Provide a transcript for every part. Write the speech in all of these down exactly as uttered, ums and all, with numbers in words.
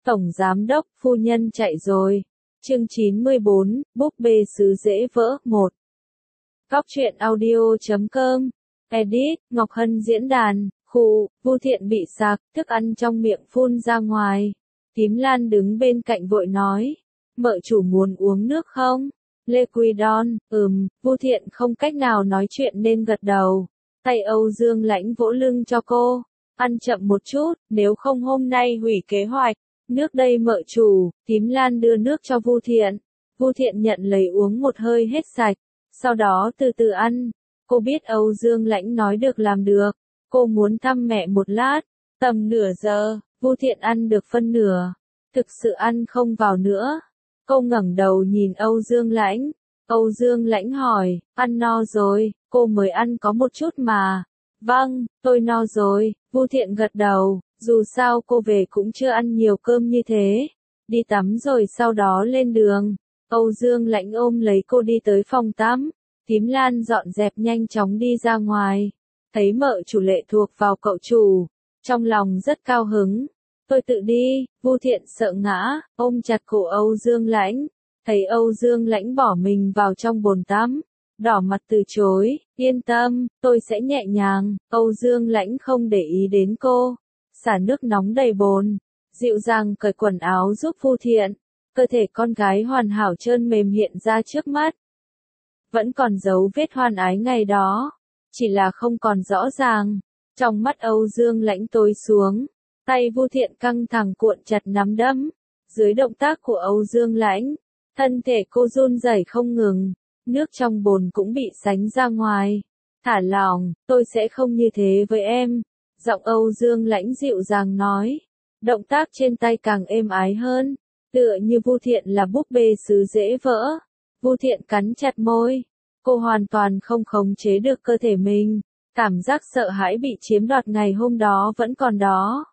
Tổng giám đốc, phu nhân chạy rồi. Chương chín mươi bốn, búp bê sứ dễ vỡ, một. Góc truyện audio chấm com. Edit, Ngọc Hân diễn đàn, khụ, Vu Thiện bị sặc, thức ăn trong miệng phun ra ngoài. Tím Lan đứng bên cạnh vội nói, mợ chủ muốn uống nước không? Lê Quy Đon, ừm, Vu Thiện không cách nào nói chuyện nên gật đầu. Tay Âu Dương Lãnh vỗ lưng cho cô, ăn chậm một chút, nếu không hôm nay hủy kế hoạch. Nước đây mợ chủ. Tím Lan đưa nước cho Vu Thiện. Vu Thiện nhận lấy uống một hơi hết sạch, sau đó từ từ ăn. Cô biết Âu Dương Lãnh nói được làm được. Cô muốn thăm mẹ một lát. Tầm nửa giờ, Vu Thiện ăn được phân nửa. Thực sự ăn không vào nữa. Cô ngẩng đầu nhìn Âu Dương Lãnh. Âu Dương Lãnh hỏi, ăn no rồi, cô mới ăn có một chút mà. Vâng, tôi no rồi, Vu Thiện gật đầu. Dù sao cô về cũng chưa ăn nhiều cơm như thế. Đi tắm rồi sau đó lên đường. Âu Dương Lãnh ôm lấy cô đi tới phòng tắm. Tím Lan dọn dẹp nhanh chóng đi ra ngoài. Thấy mợ chủ lệ thuộc vào cậu chủ. Trong lòng rất cao hứng. Tôi tự đi. Vu Thiện sợ ngã, ôm chặt cổ Âu Dương Lãnh. Thấy Âu Dương Lãnh bỏ mình vào trong bồn tắm. Đỏ mặt từ chối, yên tâm, tôi sẽ nhẹ nhàng. Âu Dương Lãnh không để ý đến cô. Xả nước nóng đầy bồn, dịu dàng cởi quần áo giúp Vu Thiện. Cơ thể con gái hoàn hảo trơn mềm hiện ra trước mắt. Vẫn còn dấu vết hoan ái ngày đó, chỉ là không còn rõ ràng. Trong mắt Âu Dương Lãnh tối xuống, tay Vu Thiện căng thẳng cuộn chặt nắm đấm. Dưới động tác của Âu Dương Lãnh, thân thể cô run rẩy không ngừng, nước trong bồn cũng bị sánh ra ngoài. Thả lỏng, tôi sẽ không như thế với em. Giọng Âu Dương Lãnh dịu dàng nói. Động tác trên tay càng êm ái hơn. Tựa như Vu Thiện là búp bê sứ dễ vỡ. Vu Thiện cắn chặt môi. Cô hoàn toàn không khống chế được cơ thể mình. Cảm giác sợ hãi bị chiếm đoạt ngày hôm đó vẫn còn đó.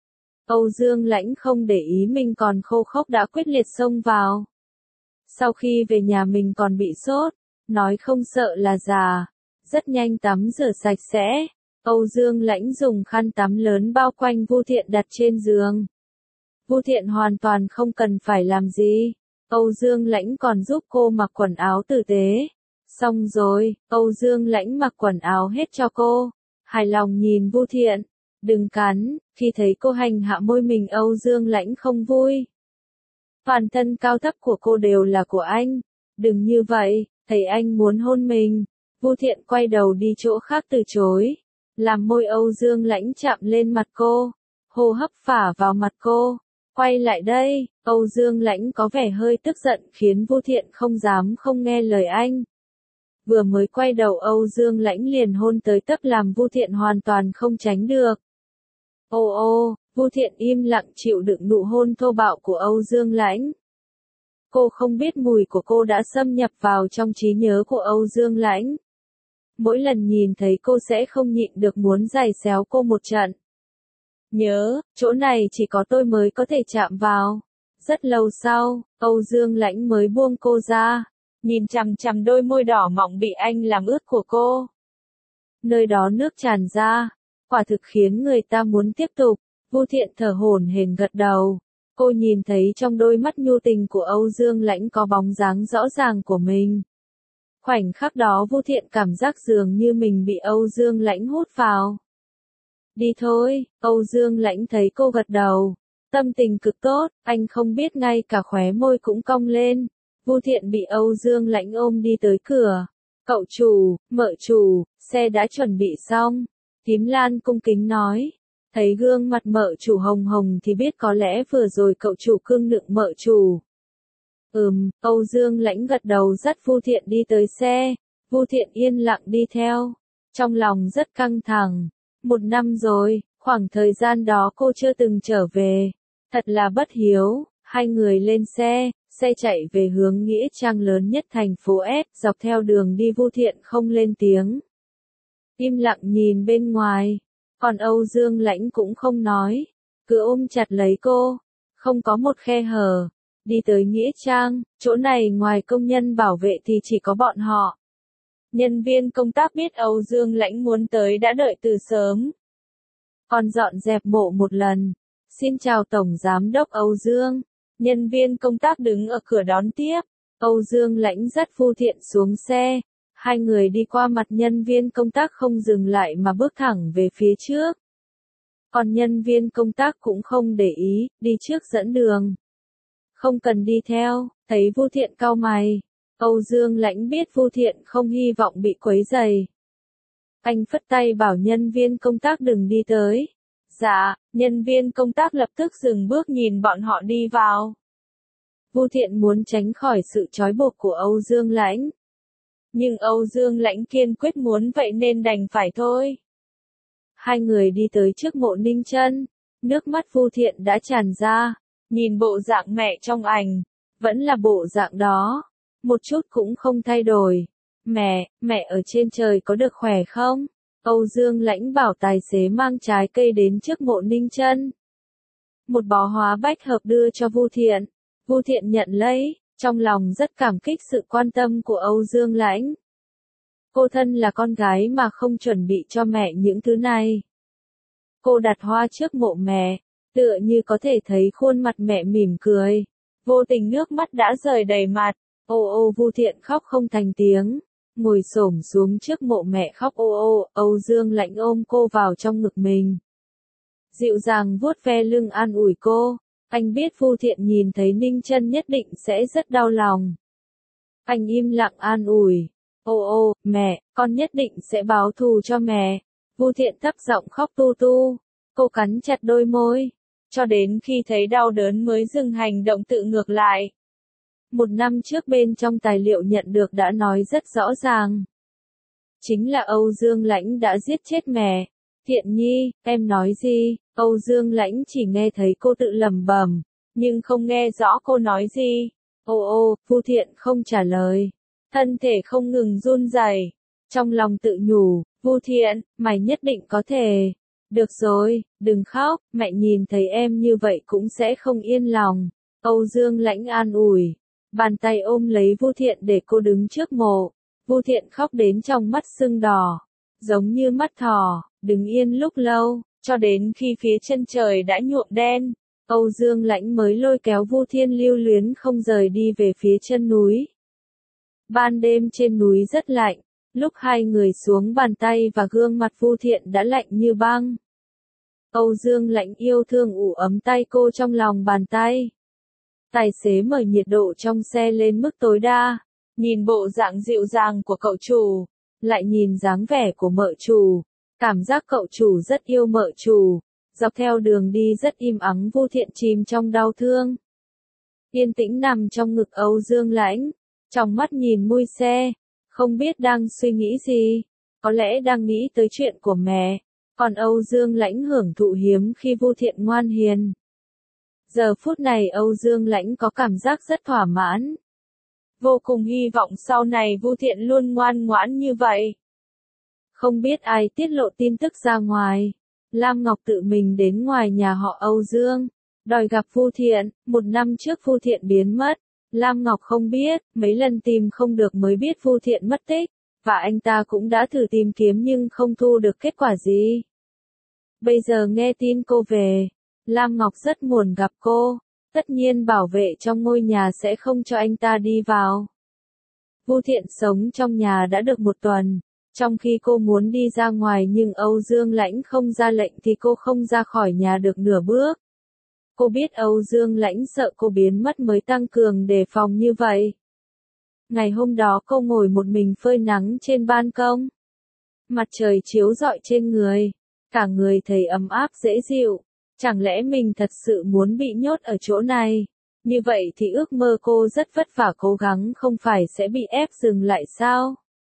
Âu Dương Lãnh không để ý mình còn khô khốc đã quyết liệt xông vào. Sau khi về nhà mình còn bị sốt. Nói không sợ là già. Rất nhanh tắm rửa sạch sẽ. Âu Dương Lãnh dùng khăn tắm lớn bao quanh Vu Thiện đặt trên giường. Vu Thiện hoàn toàn không cần phải làm gì. Âu Dương Lãnh còn giúp cô mặc quần áo tử tế. Xong rồi, Âu Dương Lãnh mặc quần áo hết cho cô. Hài lòng nhìn Vu Thiện. Đừng cắn, khi thấy cô hành hạ môi mình Âu Dương Lãnh không vui. Toàn thân cao thấp của cô đều là của anh. Đừng như vậy, thấy anh muốn hôn mình. Vu Thiện quay đầu đi chỗ khác từ chối. Làm môi Âu Dương Lãnh chạm lên mặt cô, hô hấp phả vào mặt cô. Quay lại đây, Âu Dương Lãnh có vẻ hơi tức giận khiến Vu Thiện không dám không nghe lời anh. Vừa mới quay đầu Âu Dương Lãnh liền hôn tới tấp làm Vu Thiện hoàn toàn không tránh được. Ô ô, Vu Thiện im lặng chịu đựng nụ hôn thô bạo của Âu Dương Lãnh. Cô không biết mùi của cô đã xâm nhập vào trong trí nhớ của Âu Dương Lãnh. Mỗi lần nhìn thấy cô sẽ không nhịn được muốn giày xéo cô một trận. Nhớ, chỗ này chỉ có tôi mới có thể chạm vào. Rất lâu sau, Âu Dương Lãnh mới buông cô ra, nhìn chằm chằm đôi môi đỏ mọng bị anh làm ướt của cô. Nơi đó nước tràn ra, quả thực khiến người ta muốn tiếp tục. Vu Thiện thở hổn hển gật đầu. Cô nhìn thấy trong đôi mắt nhu tình của Âu Dương Lãnh có bóng dáng rõ ràng của mình. Khoảnh khắc đó Vu Thiện cảm giác dường như mình bị Âu Dương Lãnh hút vào. Đi thôi, Âu Dương Lãnh thấy cô gật đầu. Tâm tình cực tốt, anh không biết ngay cả khóe môi cũng cong lên. Vu Thiện bị Âu Dương Lãnh ôm đi tới cửa. Cậu chủ, mợ chủ, xe đã chuẩn bị xong. Tím Lan cung kính nói. Thấy gương mặt mợ chủ hồng hồng thì biết có lẽ vừa rồi cậu chủ cưng nựng mợ chủ. Ừm, Âu Dương Lãnh gật đầu dắt Vu Thiện đi tới xe. Vu Thiện yên lặng đi theo. Trong lòng rất căng thẳng. Một năm rồi, khoảng thời gian đó cô chưa từng trở về. Thật là bất hiếu. Hai người lên xe, xe chạy về hướng nghĩa trang lớn nhất thành phố S. Dọc theo đường đi Vu Thiện không lên tiếng. Im lặng nhìn bên ngoài. Còn Âu Dương Lãnh cũng không nói. Cứ ôm chặt lấy cô. Không có một khe hở. Đi tới nghĩa trang, chỗ này ngoài công nhân bảo vệ thì chỉ có bọn họ. Nhân viên công tác biết Âu Dương Lãnh muốn tới đã đợi từ sớm. Còn dọn dẹp mộ một lần. Xin chào Tổng Giám đốc Âu Dương. Nhân viên công tác đứng ở cửa đón tiếp. Âu Dương Lãnh dắt Vu Thiện xuống xe. Hai người đi qua mặt nhân viên công tác không dừng lại mà bước thẳng về phía trước. Còn nhân viên công tác cũng không để ý, đi trước dẫn đường. Không cần đi theo, thấy Vu Thiện cau mày. Âu Dương Lãnh biết Vu Thiện không hy vọng bị quấy rầy. Anh phất tay bảo nhân viên công tác đừng đi tới. Dạ, nhân viên công tác lập tức dừng bước nhìn bọn họ đi vào. Vu Thiện muốn tránh khỏi sự trói buộc của Âu Dương Lãnh. Nhưng Âu Dương Lãnh kiên quyết muốn vậy nên đành phải thôi. Hai người đi tới trước mộ Ninh Chân, nước mắt Vu Thiện đã tràn ra, nhìn bộ dạng mẹ trong ảnh, vẫn là bộ dạng đó, một chút cũng không thay đổi. Mẹ, mẹ ở trên trời có được khỏe không? Âu Dương Lãnh bảo tài xế mang trái cây đến trước mộ Ninh Chân. Một bó hóa bách hợp đưa cho Vu Thiện. Vu Thiện nhận lấy, trong lòng rất cảm kích sự quan tâm của Âu Dương Lãnh. Cô thân là con gái mà không chuẩn bị cho mẹ những thứ này. Cô đặt hoa trước mộ mẹ, tựa như có thể thấy khuôn mặt mẹ mỉm cười. Vô tình nước mắt đã rơi đầy mặt. Ô ô Vu Thiện khóc không thành tiếng. Ngồi xổm xuống trước mộ mẹ khóc ô ô, Âu Dương Lãnh ôm cô vào trong ngực mình. Dịu dàng vuốt ve lưng an ủi cô. Anh biết Vu Thiện nhìn thấy Ninh Chân nhất định sẽ rất đau lòng. Anh im lặng an ủi. Ô ô, mẹ, con nhất định sẽ báo thù cho mẹ. Vu Thiện thấp giọng khóc tu tu. Cô cắn chặt đôi môi. Cho đến khi thấy đau đớn mới dừng hành động tự ngược lại. Một năm trước bên trong tài liệu nhận được đã nói rất rõ ràng. Chính là Âu Dương Lãnh đã giết chết mẹ. Thiện Nhi, em nói gì? Âu Dương Lãnh chỉ nghe thấy cô tự lẩm bẩm, nhưng không nghe rõ cô nói gì. Ô ô, Vu Thiện không trả lời. Thân thể không ngừng run rẩy. Trong lòng tự nhủ, Vu Thiện, mày nhất định có thể. Được rồi, đừng khóc, mẹ nhìn thấy em như vậy cũng sẽ không yên lòng. Âu Dương Lãnh an ủi. Bàn tay ôm lấy Vu Thiện để cô đứng trước mộ. Vu Thiện khóc đến trong mắt sưng đỏ, giống như mắt thỏ, đứng yên lúc lâu, cho đến khi phía chân trời đã nhuộm đen. Âu Dương Lãnh mới lôi kéo Vu Thiện lưu luyến không rời đi về phía chân núi. Ban đêm trên núi rất lạnh, lúc hai người xuống bàn tay và gương mặt Vu Thiện đã lạnh như băng. Âu Dương Lãnh yêu thương ủ ấm tay cô trong lòng bàn tay. Tài xế mở nhiệt độ trong xe lên mức tối đa, nhìn bộ dạng dịu dàng của cậu chủ, lại nhìn dáng vẻ của mợ chủ, cảm giác cậu chủ rất yêu mợ chủ. Dọc theo đường đi rất im ắng, Vu Thiện chìm trong đau thương. Yên tĩnh nằm trong ngực Âu Dương Lãnh, trong mắt nhìn mui xe, không biết đang suy nghĩ gì, có lẽ đang nghĩ tới chuyện của mẹ, còn Âu Dương Lãnh hưởng thụ hiếm khi Vu Thiện ngoan hiền. Giờ phút này Âu Dương Lãnh có cảm giác rất thỏa mãn. Vô cùng hy vọng sau này Vu Thiện luôn ngoan ngoãn như vậy. Không biết ai tiết lộ tin tức ra ngoài. Lam Ngọc tự mình đến ngoài nhà họ Âu Dương, đòi gặp Vu Thiện. Một năm trước Vu Thiện biến mất. Lam Ngọc không biết, mấy lần tìm không được mới biết Vu Thiện mất tích. Và anh ta cũng đã thử tìm kiếm nhưng không thu được kết quả gì. Bây giờ nghe tin cô về, Lam Ngọc rất muốn gặp cô. Tất nhiên bảo vệ trong ngôi nhà sẽ không cho anh ta đi vào. Vu Thiện sống trong nhà đã được một tuần. Trong khi cô muốn đi ra ngoài nhưng Âu Dương Lãnh không ra lệnh thì cô không ra khỏi nhà được nửa bước. Cô biết Âu Dương Lãnh sợ cô biến mất mới tăng cường đề phòng như vậy. Ngày hôm đó cô ngồi một mình phơi nắng trên ban công. Mặt trời chiếu rọi trên người. Cả người thấy ấm áp dễ chịu. Chẳng lẽ mình thật sự muốn bị nhốt ở chỗ này? Như vậy thì ước mơ cô rất vất vả cố gắng không phải sẽ bị ép dừng lại sao?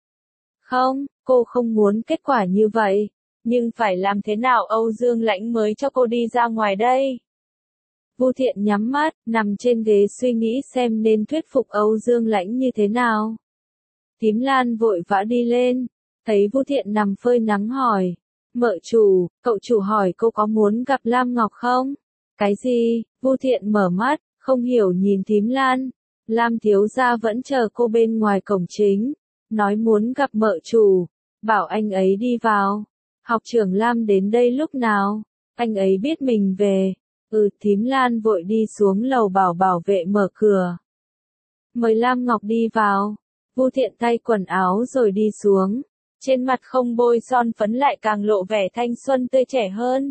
Không, cô không muốn kết quả như vậy. Nhưng phải làm thế nào Âu Dương Lãnh mới cho cô đi ra ngoài đây? Vu Thiện nhắm mắt, nằm trên ghế suy nghĩ xem nên thuyết phục Âu Dương Lãnh như thế nào. Tím Lan vội vã đi lên, thấy Vu Thiện nằm phơi nắng hỏi. Mợ chủ, cậu chủ hỏi cô có muốn gặp Lam Ngọc không? Cái gì? Vu Thiện mở mắt, không hiểu nhìn Tím Lan. Lam thiếu gia vẫn chờ cô bên ngoài cổng chính, nói muốn gặp mợ chủ, bảo anh ấy đi vào. Học trưởng Lam đến đây lúc nào? Anh ấy biết mình về. Ừ, thím Lan vội đi xuống lầu bảo bảo vệ mở cửa. Mời Lam Ngọc đi vào. Vu Thiện thay quần áo rồi đi xuống. Trên mặt không bôi son phấn lại càng lộ vẻ thanh xuân tươi trẻ hơn.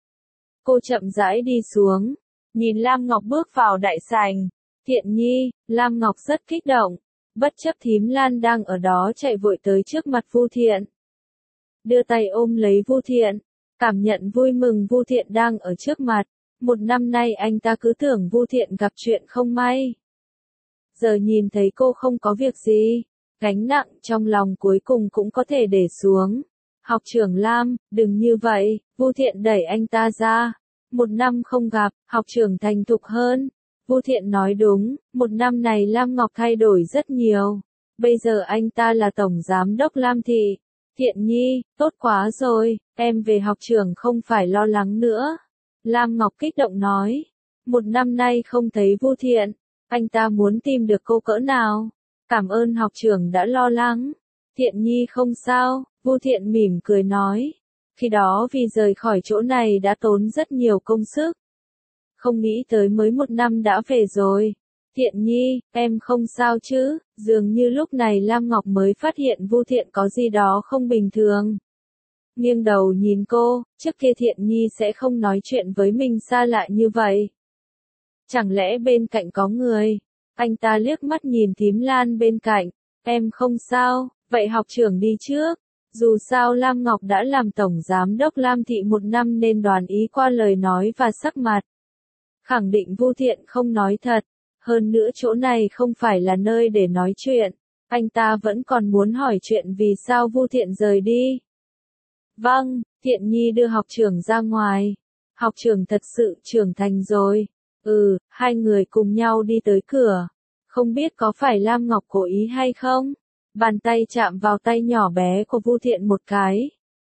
Cô chậm rãi đi xuống. Nhìn Lam Ngọc bước vào đại sảnh. Thiện Nhi, Lam Ngọc rất kích động. Bất chấp thím Lan đang ở đó chạy vội tới trước mặt Vu Thiện. Đưa tay ôm lấy Vu Thiện. Cảm nhận vui mừng Vu Thiện đang ở trước mặt. Một năm nay anh ta cứ tưởng Vu Thiện gặp chuyện không may. Giờ nhìn thấy cô không có việc gì, gánh nặng trong lòng cuối cùng cũng có thể để xuống. Học trưởng Lam, đừng như vậy, Vu Thiện đẩy anh ta ra. Một năm không gặp, học trưởng thành thục hơn. Vu Thiện nói đúng, một năm này Lam Ngọc thay đổi rất nhiều. Bây giờ anh ta là tổng giám đốc Lam Thị. Thiện Nhi, tốt quá rồi, em về học trưởng không phải lo lắng nữa. Lam Ngọc kích động nói. Một năm nay không thấy Vu Thiện, anh ta muốn tìm được cô cỡ nào. Cảm ơn học trưởng đã lo lắng. Thiện Nhi không sao, Vu Thiện mỉm cười nói. Khi đó vì rời khỏi chỗ này đã tốn rất nhiều công sức. Không nghĩ tới mới một năm đã về rồi. Thiện Nhi, em không sao chứ? Dường như lúc này Lam Ngọc mới phát hiện Vu Thiện có gì đó không bình thường. Nghiêng đầu nhìn cô, trước kia Thiện Nhi sẽ không nói chuyện với mình xa lạ như vậy. Chẳng lẽ bên cạnh có người? Anh ta liếc mắt nhìn thím Lan bên cạnh. Em không sao, vậy học trưởng đi trước. Dù sao Lam Ngọc đã làm tổng giám đốc Lam Thị một năm nên đoán ý qua lời nói và sắc mặt. Khẳng định Vu Thiện không nói thật. Hơn nữa chỗ này không phải là nơi để nói chuyện. Anh ta vẫn còn muốn hỏi chuyện vì sao Vu Thiện rời đi. Vâng, Thiện Nhi đưa học trưởng ra ngoài. Học trưởng thật sự trưởng thành rồi. Ừ, hai người cùng nhau đi tới cửa. Không biết có phải Lam Ngọc cố ý hay không? Bàn tay chạm vào tay nhỏ bé của Vu Thiện một cái.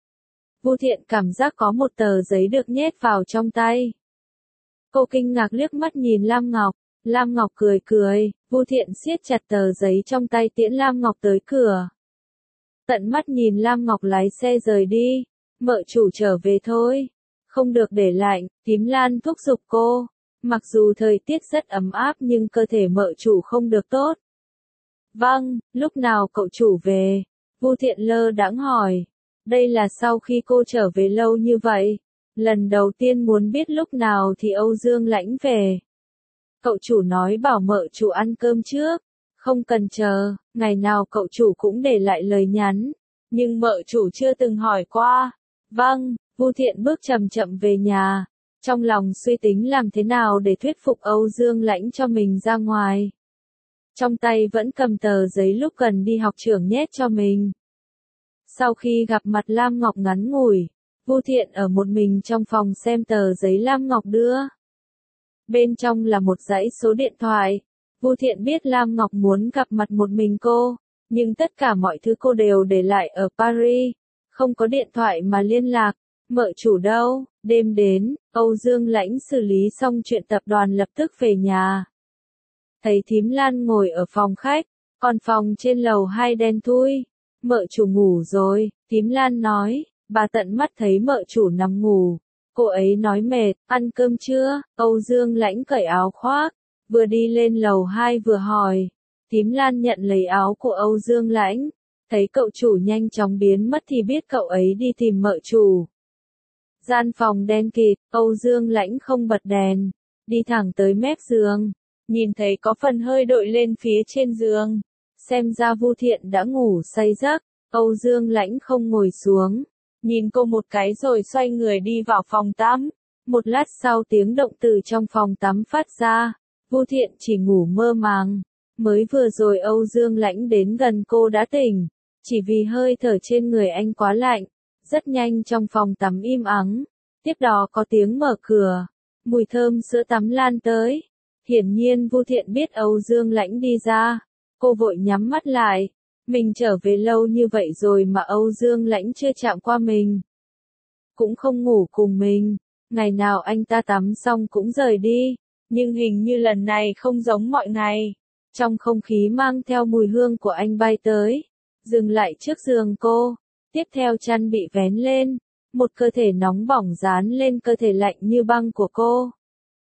Vu Thiện cảm giác có một tờ giấy được nhét vào trong tay. Cô kinh ngạc liếc mắt nhìn Lam Ngọc. Lam Ngọc cười cười, Vu Thiện siết chặt tờ giấy trong tay tiễn Lam Ngọc tới cửa. Tận mắt nhìn Lam Ngọc lái xe rời đi. Mợ chủ trở về thôi. Không được để lạnh, thím Lan thúc giục cô. Mặc dù thời tiết rất ấm áp nhưng cơ thể mợ chủ không được tốt. Vâng, lúc nào cậu chủ về? Vu Thiện lơ đãng hỏi. Đây là sau khi cô trở về lâu như vậy. Lần đầu tiên muốn biết lúc nào thì Âu Dương Lãnh về. Cậu chủ nói bảo mợ chủ ăn cơm trước. Không cần chờ, ngày nào cậu chủ cũng để lại lời nhắn. Nhưng mợ chủ chưa từng hỏi qua. Vâng, Vu Thiện bước chậm chậm về nhà. Trong lòng suy tính làm thế nào để thuyết phục Âu Dương Lãnh cho mình ra ngoài. Trong tay vẫn cầm tờ giấy lúc cần đi học trưởng nhét cho mình. Sau khi gặp mặt Lam Ngọc ngắn ngủi, Vu Thiện ở một mình trong phòng xem tờ giấy Lam Ngọc đưa. Bên trong là một dãy số điện thoại. Vu Thiện biết Lam Ngọc muốn gặp mặt một mình cô, nhưng tất cả mọi thứ cô đều để lại ở Paris. Không có điện thoại mà liên lạc. Mợ chủ đâu? Đêm đến, Âu Dương Lãnh xử lý xong chuyện tập đoàn lập tức về nhà. Thấy thím Lan ngồi ở phòng khách, còn phòng trên lầu hai đen thui. Mợ chủ ngủ rồi, thím Lan nói. Bà tận mắt thấy mợ chủ nằm ngủ. Cô ấy nói mệt, ăn cơm chưa? Âu Dương Lãnh cởi áo khoác, vừa đi lên lầu hai vừa hỏi. Thím Lan nhận lấy áo của Âu Dương Lãnh. Thấy cậu chủ nhanh chóng biến mất thì biết cậu ấy đi tìm mợ chủ. Gian phòng đen kịt, Âu Dương Lãnh không bật đèn, đi thẳng tới mép giường, nhìn thấy có phần hơi đội lên phía trên giường. Xem ra Vu Thiện đã ngủ say giấc, Âu Dương Lãnh không ngồi xuống, nhìn cô một cái rồi xoay người đi vào phòng tắm. Một lát sau tiếng động từ trong phòng tắm phát ra, Vu Thiện chỉ ngủ mơ màng. Mới vừa rồi Âu Dương Lãnh đến gần cô đã tỉnh, chỉ vì hơi thở trên người anh quá lạnh. Rất nhanh trong phòng tắm im ắng, tiếp đó có tiếng mở cửa, mùi thơm sữa tắm lan tới. Hiển nhiên Vu Thiện biết Âu Dương Lãnh đi ra, cô vội nhắm mắt lại. Mình trở về lâu như vậy rồi mà Âu Dương Lãnh chưa chạm qua mình, cũng không ngủ cùng mình. Ngày nào anh ta tắm xong cũng rời đi, nhưng hình như lần này không giống mọi ngày. Trong không khí mang theo mùi hương của anh bay tới, dừng lại trước giường cô. Tiếp theo chăn bị vén lên, một cơ thể nóng bỏng dán lên cơ thể lạnh như băng của cô.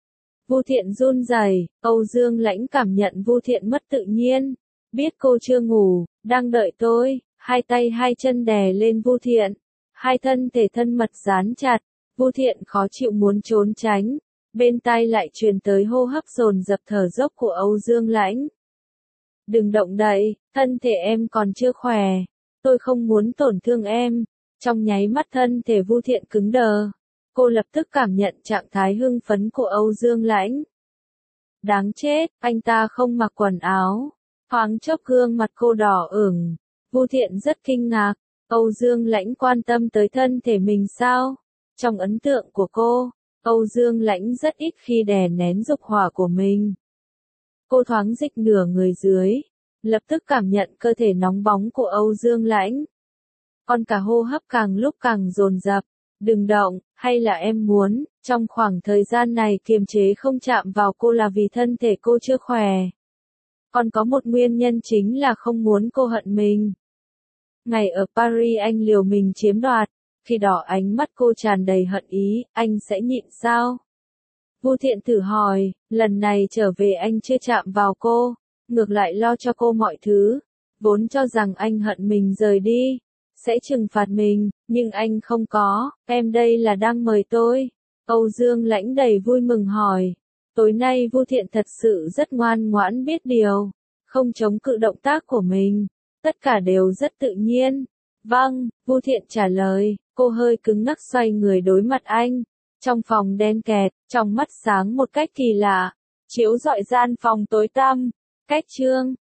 Vu Thiện run rẩy, Âu Dương Lãnh cảm nhận Vu Thiện mất tự nhiên, biết cô chưa ngủ, đang đợi tôi, hai tay hai chân đè lên Vu Thiện, hai thân thể thân mật dán chặt, Vu Thiện khó chịu muốn trốn tránh, bên tai lại truyền tới hô hấp dồn dập thở dốc của Âu Dương Lãnh. Đừng động đậy, thân thể em còn chưa khỏe, tôi không muốn tổn thương em. Trong nháy mắt thân thể Vu Thiện cứng đờ, cô lập tức cảm nhận trạng thái hưng phấn của Âu Dương Lãnh. Đáng chết, anh ta không mặc quần áo, thoáng chốc gương mặt cô đỏ ửng, Vu Thiện rất kinh ngạc, Âu Dương Lãnh quan tâm tới thân thể mình sao? Trong ấn tượng của cô, Âu Dương Lãnh rất ít khi đè nén dục hỏa của mình. Cô thoáng dịch nửa người dưới, lập tức cảm nhận cơ thể nóng bóng của Âu Dương Lãnh. Còn cả hô hấp càng lúc càng dồn dập, đừng động, hay là em muốn, trong khoảng thời gian này kiềm chế không chạm vào cô là vì thân thể cô chưa khỏe. Còn có một nguyên nhân chính là không muốn cô hận mình. Ngày ở Paris anh liều mình chiếm đoạt, khi đó ánh mắt cô tràn đầy hận ý, anh sẽ nhịn sao? Vu Thiện thử hỏi, lần này trở về anh chưa chạm vào cô, ngược lại lo cho cô mọi thứ, vốn cho rằng anh hận mình rời đi, sẽ trừng phạt mình, nhưng anh không có, em đây là đang mời tôi. Âu Dương Lãnh đầy vui mừng hỏi, tối nay Vu Thiện thật sự rất ngoan ngoãn biết điều, không chống cự động tác của mình, tất cả đều rất tự nhiên. Vâng, Vu Thiện trả lời, cô hơi cứng ngắc xoay người đối mặt anh. Trong phòng đen kẹt, trong mắt sáng một cách kỳ lạ, chiếu rọi gian phòng tối tăm. Cách chương